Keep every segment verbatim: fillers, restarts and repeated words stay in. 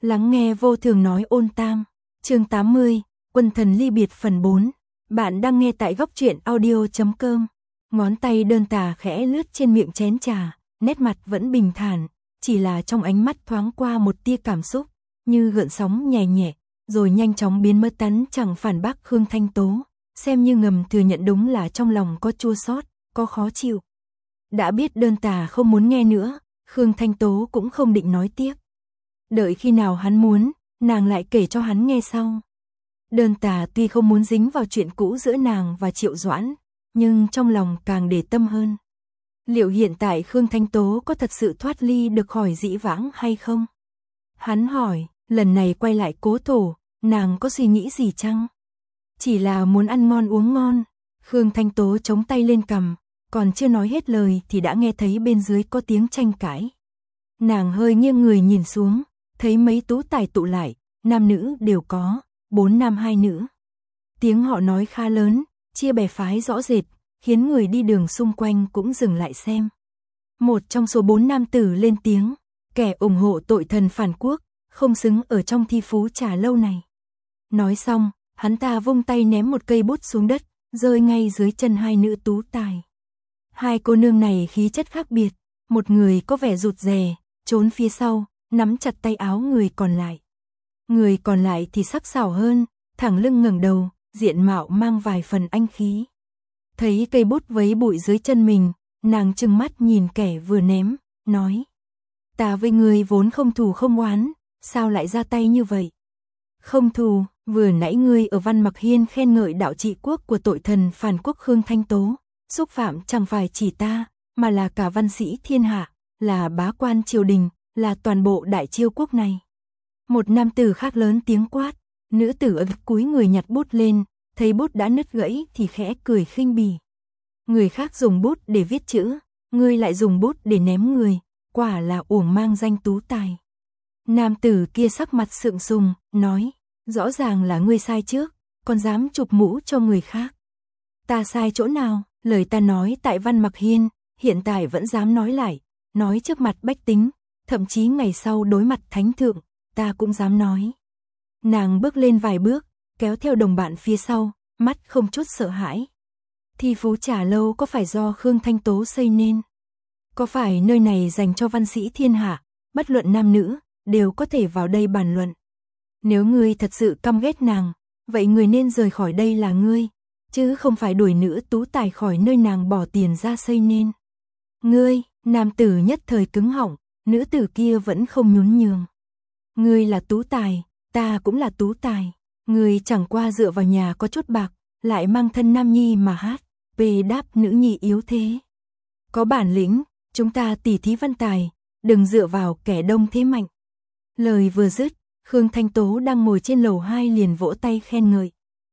Lắng nghe vô thường nói ôn tam, chương tám mươi, Quân thần ly biệt phần bốn. Bạn đang nghe tại góc truyện audio chấm com. Ngón tay đơn tà khẽ lướt trên miệng chén trà, nét mặt vẫn bình thản, chỉ là trong ánh mắt thoáng qua một tia cảm xúc, như gợn sóng nhẹ nhẹ, rồi nhanh chóng biến mất tắn chẳng phản bác Khương Thanh Tố, xem như ngầm thừa nhận đúng là trong lòng có chua xót, có khó chịu. Đã biết đơn tà không muốn nghe nữa, Khương Thanh Tố cũng không định nói tiếp. Đợi khi nào hắn muốn, nàng lại kể cho hắn nghe sau. Đơn tà tuy không muốn dính vào chuyện cũ giữa nàng và Triệu Doãn, nhưng trong lòng càng để tâm hơn. Liệu hiện tại Khương Thanh Tố có thật sự thoát ly được khỏi dĩ vãng hay không? Hắn hỏi, lần này quay lại cố thổ, nàng có suy nghĩ gì chăng? Chỉ là muốn ăn ngon uống ngon. Khương Thanh Tố chống tay lên cằm, còn chưa nói hết lời thì đã nghe thấy bên dưới có tiếng tranh cãi. Nàng hơi nghiêng người nhìn xuống, thấy mấy tú tài tụ lại, nam nữ đều có, bốn nam hai nữ. Tiếng họ nói khá lớn, chia bè phái rõ rệt, khiến người đi đường xung quanh cũng dừng lại xem. Một trong số bốn nam tử lên tiếng, kẻ ủng hộ tội thần phản quốc, không xứng ở trong thi phú trà lâu này. Nói xong, hắn ta vung tay ném một cây bút xuống đất, rơi ngay dưới chân hai nữ tú tài. Hai cô nương này khí chất khác biệt, một người có vẻ rụt rè, trốn phía sau, nắm chặt tay áo người còn lại. Người còn lại thì sắc sảo hơn, thẳng lưng ngẩng đầu, diện mạo mang vài phần anh khí. Thấy cây bút vấy bụi dưới chân mình, nàng trừng mắt nhìn kẻ vừa ném, nói: "Ta với ngươi vốn không thù không oán, sao lại ra tay như vậy?" "Không thù, vừa nãy ngươi ở Văn Mặc Hiên khen ngợi đạo trị quốc của tội thần phản quốc Khương Thanh Tố, xúc phạm chẳng phải chỉ ta, mà là cả văn sĩ thiên hạ, là bá quan triều đình, là toàn bộ đại chiêu quốc này." Một nam tử khác lớn tiếng quát, nữ tử ở cúi người nhặt bút lên, thấy bút đã nứt gãy thì khẽ cười khinh bỉ. Người khác dùng bút để viết chữ, ngươi lại dùng bút để ném người, quả là uổng mang danh tú tài. Nam tử kia sắc mặt sượng sùng, nói: "Rõ ràng là ngươi sai trước, còn dám chụp mũ cho người khác." "Ta sai chỗ nào? Lời ta nói tại Văn Mặc Hiên, hiện tại vẫn dám nói lại, nói trước mặt bách tính, thậm chí ngày sau đối mặt thánh thượng, ta cũng dám nói." Nàng bước lên vài bước, kéo theo đồng bạn phía sau, mắt không chút sợ hãi. Thi phú trà lâu có phải do Khương Thanh Tố xây nên? Có phải nơi này dành cho văn sĩ thiên hạ, bất luận nam nữ, đều có thể vào đây bàn luận? Nếu ngươi thật sự căm ghét nàng, vậy người nên rời khỏi đây là ngươi, chứ không phải đuổi nữ tú tài khỏi nơi nàng bỏ tiền ra xây nên. Ngươi, nam tử nhất thời cứng họng, nữ tử kia vẫn không nhún nhường. Ngươi là tú tài, ta cũng là tú tài. Ngươi chẳng qua dựa vào nhà có chút bạc, lại mang thân nam nhi mà hát, về đáp nữ nhi yếu thế. Có bản lĩnh, chúng ta tỉ thí văn tài, đừng dựa vào kẻ đông thế mạnh. Lời vừa dứt, Khương Thanh Tố đang ngồi trên lầu hai liền vỗ tay khen ngợi.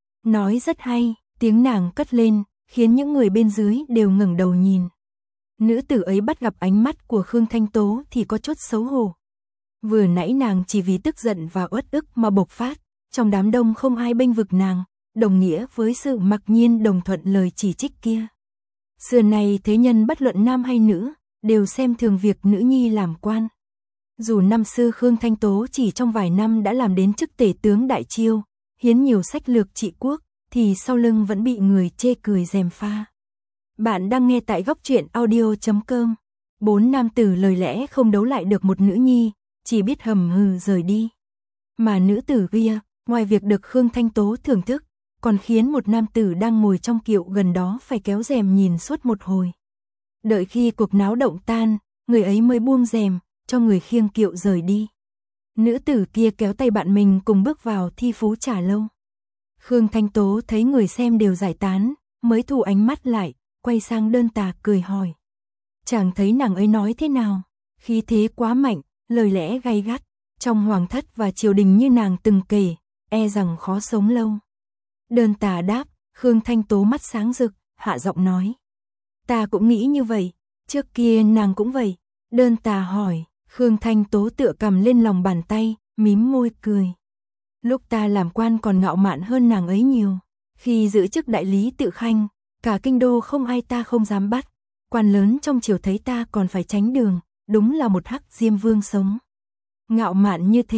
Nói rất hay, tiếng nàng cất lên, khiến những người bên dưới đều ngẩng đầu nhìn. Nữ tử ấy bắt gặp ánh mắt của Khương Thanh Tố thì có chút xấu hổ. Vừa nãy nàng chỉ vì tức giận và uất ức mà bộc phát, trong đám đông không ai bênh vực nàng, đồng nghĩa với sự mặc nhiên đồng thuận lời chỉ trích kia. Xưa này thế nhân bất luận nam hay nữ, đều xem thường việc nữ nhi làm quan. Dù năm xưa Khương Thanh Tố chỉ trong vài năm đã làm đến chức tể tướng đại chiêu, hiến nhiều sách lược trị quốc, thì sau lưng vẫn bị người chê cười gièm pha. Bạn đang nghe tại góc truyện audio chấm com. Bốn nam tử lời lẽ không đấu lại được một nữ nhi, chỉ biết hầm hừ rời đi. Mà nữ tử kia, ngoài việc được Khương Thanh Tố thưởng thức, còn khiến một nam tử đang ngồi trong kiệu gần đó phải kéo rèm nhìn suốt một hồi. Đợi khi cuộc náo động tan, người ấy mới buông rèm, cho người khiêng kiệu rời đi. Nữ tử kia kéo tay bạn mình cùng bước vào thi phú trà lâu. Khương Thanh Tố thấy người xem đều giải tán, mới thu ánh mắt lại, quay sang đơn tà cười hỏi. Chàng thấy nàng ấy nói thế nào? Khí thế quá mạnh, lời lẽ gay gắt, trong hoàng thất và triều đình như nàng từng kể, e rằng khó sống lâu. Đơn tà đáp, Khương Thanh Tố mắt sáng rực, hạ giọng nói. Ta cũng nghĩ như vậy, trước kia nàng cũng vậy. Đơn tà hỏi, Khương Thanh Tố tựa cầm lên lòng bàn tay, mím môi cười. Lúc ta làm quan còn ngạo mạn hơn nàng ấy nhiều. Khi giữ chức đại lý tự khanh, cả kinh đô không ai ta không dám bắt. Quan lớn trong triều thấy ta còn phải tránh đường, đúng là một hắc diêm vương sống. Ngạo mạn như thế,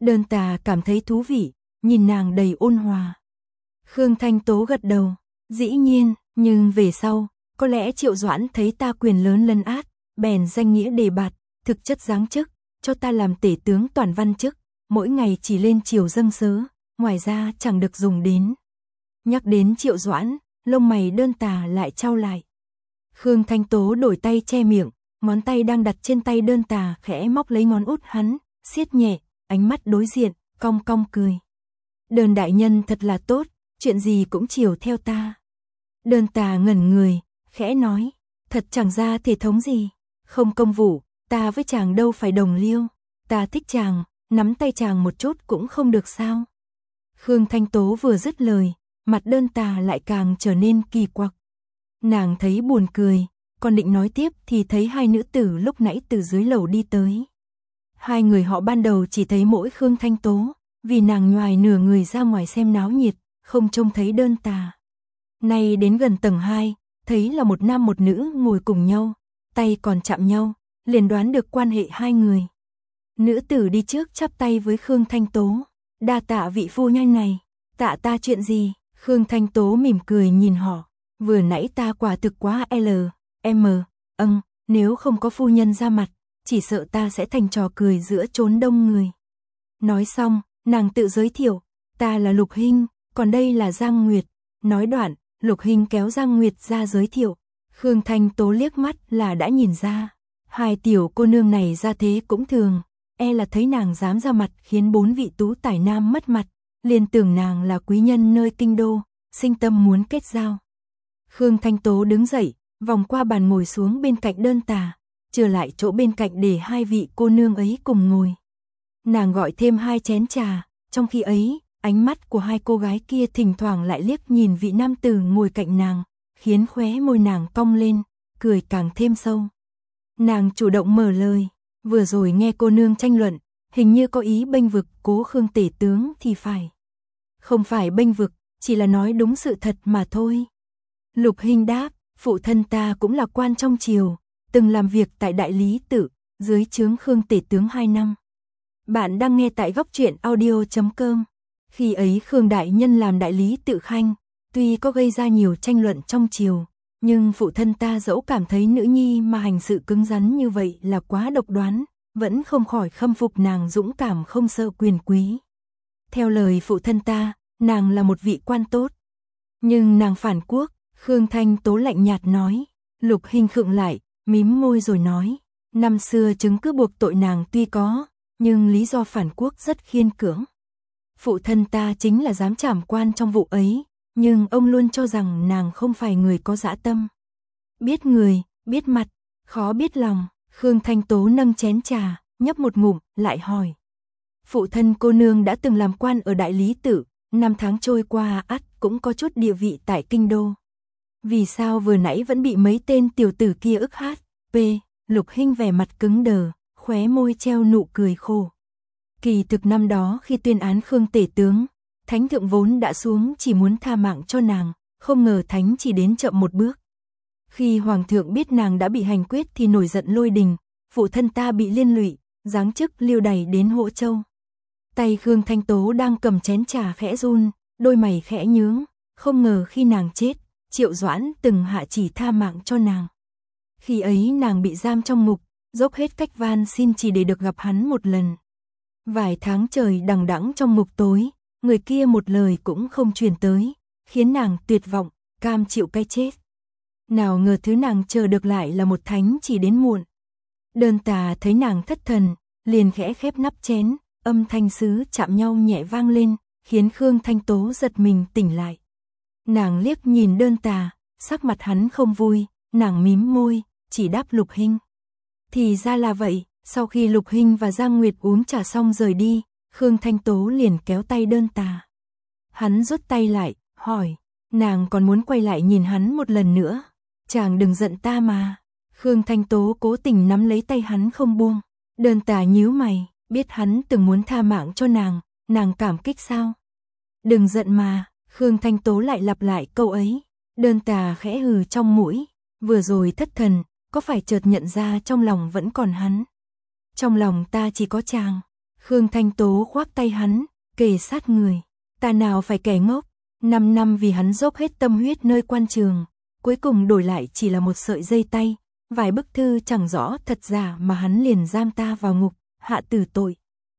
Đơn Tà cảm thấy thú vị, nhìn nàng đầy ôn hòa. Khương Thanh Tố gật đầu, dĩ nhiên, nhưng về sau, có lẽ Triệu Doãn thấy ta quyền lớn lấn át, bèn danh nghĩa đề bạt, thực chất giáng chức, cho ta làm tể tướng toàn văn chức, mỗi ngày chỉ lên triều dâng sớ, ngoài ra chẳng được dùng đến. Nhắc đến Triệu Doãn, lông mày Đơn Tà lại chau lại. Khương Thanh Tố đổi tay che miệng, ngón tay đang đặt trên tay Đơn Tà khẽ móc lấy ngón út hắn, siết nhẹ, ánh mắt đối diện, cong cong cười. Đơn đại nhân thật là tốt, chuyện gì cũng chiều theo ta. Đơn Tà ngẩn người, khẽ nói, thật chẳng ra thể thống gì, không công vụ, ta với chàng đâu phải đồng liêu, ta thích chàng, nắm tay chàng một chút cũng không được sao. Khương Thanh Tố vừa dứt lời, mặt Đơn Tà lại càng trở nên kỳ quặc. Nàng thấy buồn cười, còn định nói tiếp thì thấy hai nữ tử lúc nãy từ dưới lầu đi tới. Hai người họ ban đầu chỉ thấy mỗi Khương Thanh Tố, vì nàng nhoài nửa người ra ngoài xem náo nhiệt, không trông thấy Đơn Tà. Nay đến gần tầng hai, thấy là một nam một nữ ngồi cùng nhau, tay còn chạm nhau, liền đoán được quan hệ hai người. Nữ tử đi trước chắp tay với Khương Thanh Tố, đa tạ vị phu nhân này, tạ ta chuyện gì? Khương Thanh Tố mỉm cười nhìn họ, vừa nãy ta quả thực quá L, M, âng, nếu không có phu nhân ra mặt, chỉ sợ ta sẽ thành trò cười giữa chốn đông người. Nói xong, nàng tự giới thiệu, ta là Lục Hinh, còn đây là Giang Nguyệt. Nói đoạn, Lục Hinh kéo Giang Nguyệt ra giới thiệu. Khương Thanh Tố liếc mắt là đã nhìn ra, hai tiểu cô nương này ra thế cũng thường, e là thấy nàng dám ra mặt khiến bốn vị tú tài nam mất mặt, liền tưởng nàng là quý nhân nơi kinh đô, sinh tâm muốn kết giao. Khương Thanh Tố đứng dậy, vòng qua bàn ngồi xuống bên cạnh Đơn Tà, trở lại chỗ bên cạnh để hai vị cô nương ấy cùng ngồi. Nàng gọi thêm hai chén trà, trong khi ấy, ánh mắt của hai cô gái kia thỉnh thoảng lại liếc nhìn vị nam tử ngồi cạnh nàng, khiến khóe môi nàng cong lên, cười càng thêm sâu. Nàng chủ động mở lời, vừa rồi nghe cô nương tranh luận, hình như có ý bênh vực Cố Khương tể tướng thì phải. Không phải bênh vực, chỉ là nói đúng sự thật mà thôi. Lục Hinh đáp, phụ thân ta cũng là quan trong triều, từng làm việc tại Đại Lý Tự, dưới trướng Khương tể tướng hai năm. Bạn đang nghe tại góc truyện audio chấm com. Khi ấy Khương đại nhân làm Đại Lý Tự khanh, tuy có gây ra nhiều tranh luận trong triều, nhưng phụ thân ta dẫu cảm thấy nữ nhi mà hành sự cứng rắn như vậy là quá độc đoán, vẫn không khỏi khâm phục nàng dũng cảm không sợ quyền quý. Theo lời phụ thân ta, nàng là một vị quan tốt. Nhưng nàng phản quốc, Khương Thanh Tố lạnh nhạt nói. Lục Hinh khựng lại, mím môi rồi nói, năm xưa chứng cứ buộc tội nàng tuy có, nhưng lý do phản quốc rất khiên cưỡng. Phụ thân ta chính là giám trảm quan trong vụ ấy, nhưng ông luôn cho rằng nàng không phải người có dã tâm. Biết người, biết mặt, khó biết lòng. Khương Thanh Tố nâng chén trà, nhấp một ngụm, lại hỏi. Phụ thân cô nương đã từng làm quan ở Đại Lý Tự, năm tháng trôi qua ắt cũng có chút địa vị tại kinh đô. Vì sao vừa nãy vẫn bị mấy tên tiểu tử kia ức hát? P. Lục Hinh vẻ mặt cứng đờ, khóe môi treo nụ cười khổ. Kỳ thực năm đó khi tuyên án Khương tể tướng, Thánh thượng vốn đã xuống chỉ muốn tha mạng cho nàng, không ngờ Thánh chỉ đến chậm một bước. Khi Hoàng thượng biết nàng đã bị hành quyết thì nổi giận lôi đình, phụ thân ta bị liên lụy, giáng chức lưu đày đến Hỗ Châu. Tay Khương Thanh Tố đang cầm chén trà khẽ run, đôi mày khẽ nhướng, không ngờ khi nàng chết, Triệu Doãn từng hạ chỉ tha mạng cho nàng. Khi ấy nàng bị giam trong ngục, dốc hết cách van xin chỉ để được gặp hắn một lần. Vài tháng trời đằng đẵng trong ngục tối, người kia một lời cũng không truyền tới, khiến nàng tuyệt vọng, cam chịu cái chết. Nào ngờ thứ nàng chờ được lại là một thánh chỉ đến muộn. Đơn Tà thấy nàng thất thần, liền khẽ khép nắp chén, âm thanh sứ chạm nhau nhẹ vang lên, khiến Khương Thanh Tố giật mình tỉnh lại. Nàng liếc nhìn Đơn Tà, sắc mặt hắn không vui, nàng mím môi, chỉ đáp Lục Hinh. Thì ra là vậy, sau khi Lục Hinh và Giang Nguyệt uống trà xong rời đi, Khương Thanh Tố liền kéo tay Đơn Tà. Hắn rút tay lại, hỏi, nàng còn muốn quay lại nhìn hắn một lần nữa. Chàng đừng giận ta mà. Khương Thanh Tố cố tình nắm lấy tay hắn không buông. Đơn Tà nhíu mày, biết hắn từng muốn tha mạng cho nàng, nàng cảm kích sao? Đừng giận mà, Khương Thanh Tố lại lặp lại câu ấy. Đơn Tà khẽ hừ trong mũi, vừa rồi thất thần, có phải chợt nhận ra trong lòng vẫn còn hắn? Trong lòng ta chỉ có chàng. Khương Thanh Tố khoác tay hắn, kề sát người. Ta nào phải kẻ ngốc, năm năm vì hắn dốc hết tâm huyết nơi quan trường, cuối cùng đổi lại chỉ là một sợi dây tay, vài bức thư chẳng rõ thật giả mà hắn liền giam ta vào ngục, hạ tử tội.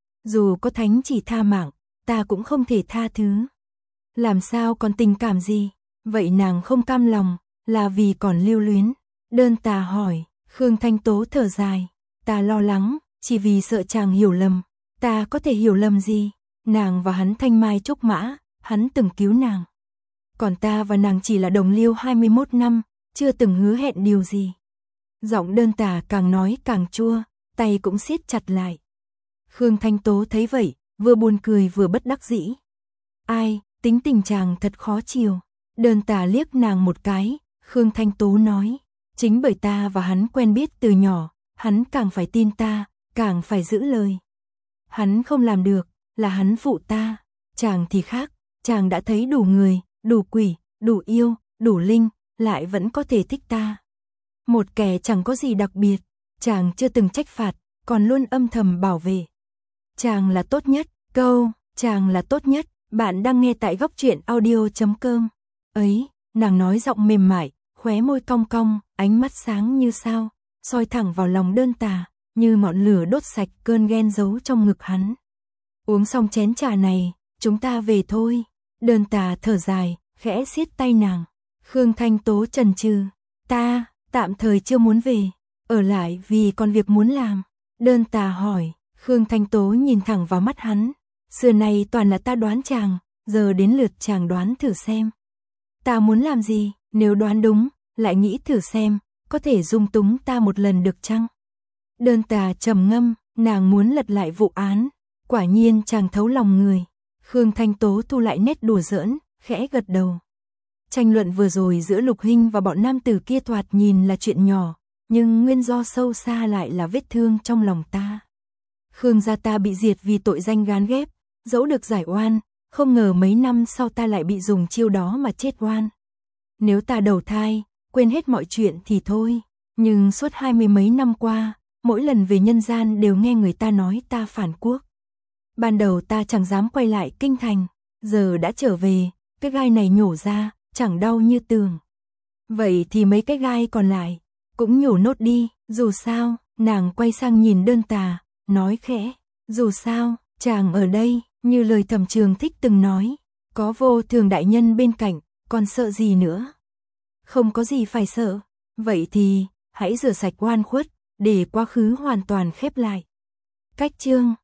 Dù có thánh chỉ tha mạng, ta cũng không thể tha thứ. Làm sao còn tình cảm gì? Vậy nàng không cam lòng, là vì còn lưu luyến. Đơn Tà hỏi, Khương Thanh Tố thở dài, ta lo lắng, chỉ vì sợ chàng hiểu lầm. Ta có thể hiểu lầm gì? Nàng và hắn thanh mai trúc mã, hắn từng cứu nàng. Còn ta và nàng chỉ là đồng liêu hai mươi mốt năm, chưa từng hứa hẹn điều gì. Giọng Đơn Tà càng nói càng chua, tay cũng siết chặt lại. Khương Thanh Tố thấy vậy, vừa buồn cười vừa bất đắc dĩ. Ai, tính tình chàng thật khó chiều. Đơn Tà liếc nàng một cái, Khương Thanh Tố nói, chính bởi ta và hắn quen biết từ nhỏ, hắn càng phải tin ta, càng phải giữ lời. Hắn không làm được, là hắn phụ ta, chàng thì khác, chàng đã thấy đủ người, đủ quỷ, đủ yêu, đủ linh, lại vẫn có thể thích ta. Một kẻ chẳng có gì đặc biệt, chàng chưa từng trách phạt, còn luôn âm thầm bảo vệ. Chàng là tốt nhất, câu, chàng là tốt nhất, bạn đang nghe tại góc truyện audio chấm com. Ấy, nàng nói giọng mềm mại, khóe môi cong cong, ánh mắt sáng như sao, soi thẳng vào lòng Đơn Tà, như ngọn lửa đốt sạch cơn ghen giấu trong ngực hắn. Uống xong chén trà này, chúng ta về thôi. Đơn Tà thở dài, khẽ siết tay nàng. Khương Thanh Tố chần chừ, ta, tạm thời chưa muốn về, ở lại vì còn việc muốn làm. Đơn Tà hỏi, Khương Thanh Tố nhìn thẳng vào mắt hắn, xưa nay toàn là ta đoán chàng, giờ đến lượt chàng đoán thử xem. Ta muốn làm gì, nếu đoán đúng, lại nghĩ thử xem, có thể dung túng ta một lần được chăng? Đơn Tà trầm ngâm, nàng muốn lật lại vụ án, quả nhiên chàng thấu lòng người. Khương Thanh Tố thu lại nét đùa giỡn, khẽ gật đầu. Tranh luận vừa rồi giữa Lục Hinh và bọn nam tử kia thoạt nhìn là chuyện nhỏ, nhưng nguyên do sâu xa lại là vết thương trong lòng ta. Khương gia ta bị diệt vì tội danh gán ghép, dẫu được giải oan, không ngờ mấy năm sau ta lại bị dùng chiêu đó mà chết oan. Nếu ta đầu thai, quên hết mọi chuyện thì thôi, nhưng suốt hai mươi mấy năm qua, mỗi lần về nhân gian đều nghe người ta nói ta phản quốc. Ban đầu ta chẳng dám quay lại kinh thành, giờ đã trở về, cái gai này nhổ ra, chẳng đau như tường. Vậy thì mấy cái gai còn lại, cũng nhổ nốt đi, dù sao, nàng quay sang nhìn Đơn Tà, nói khẽ, dù sao, chàng ở đây, như lời Thẩm Trường Thích từng nói, có Vô Thường đại nhân bên cạnh, còn sợ gì nữa? Không có gì phải sợ, vậy thì, hãy rửa sạch oan khuất, để quá khứ hoàn toàn khép lại. Cách chương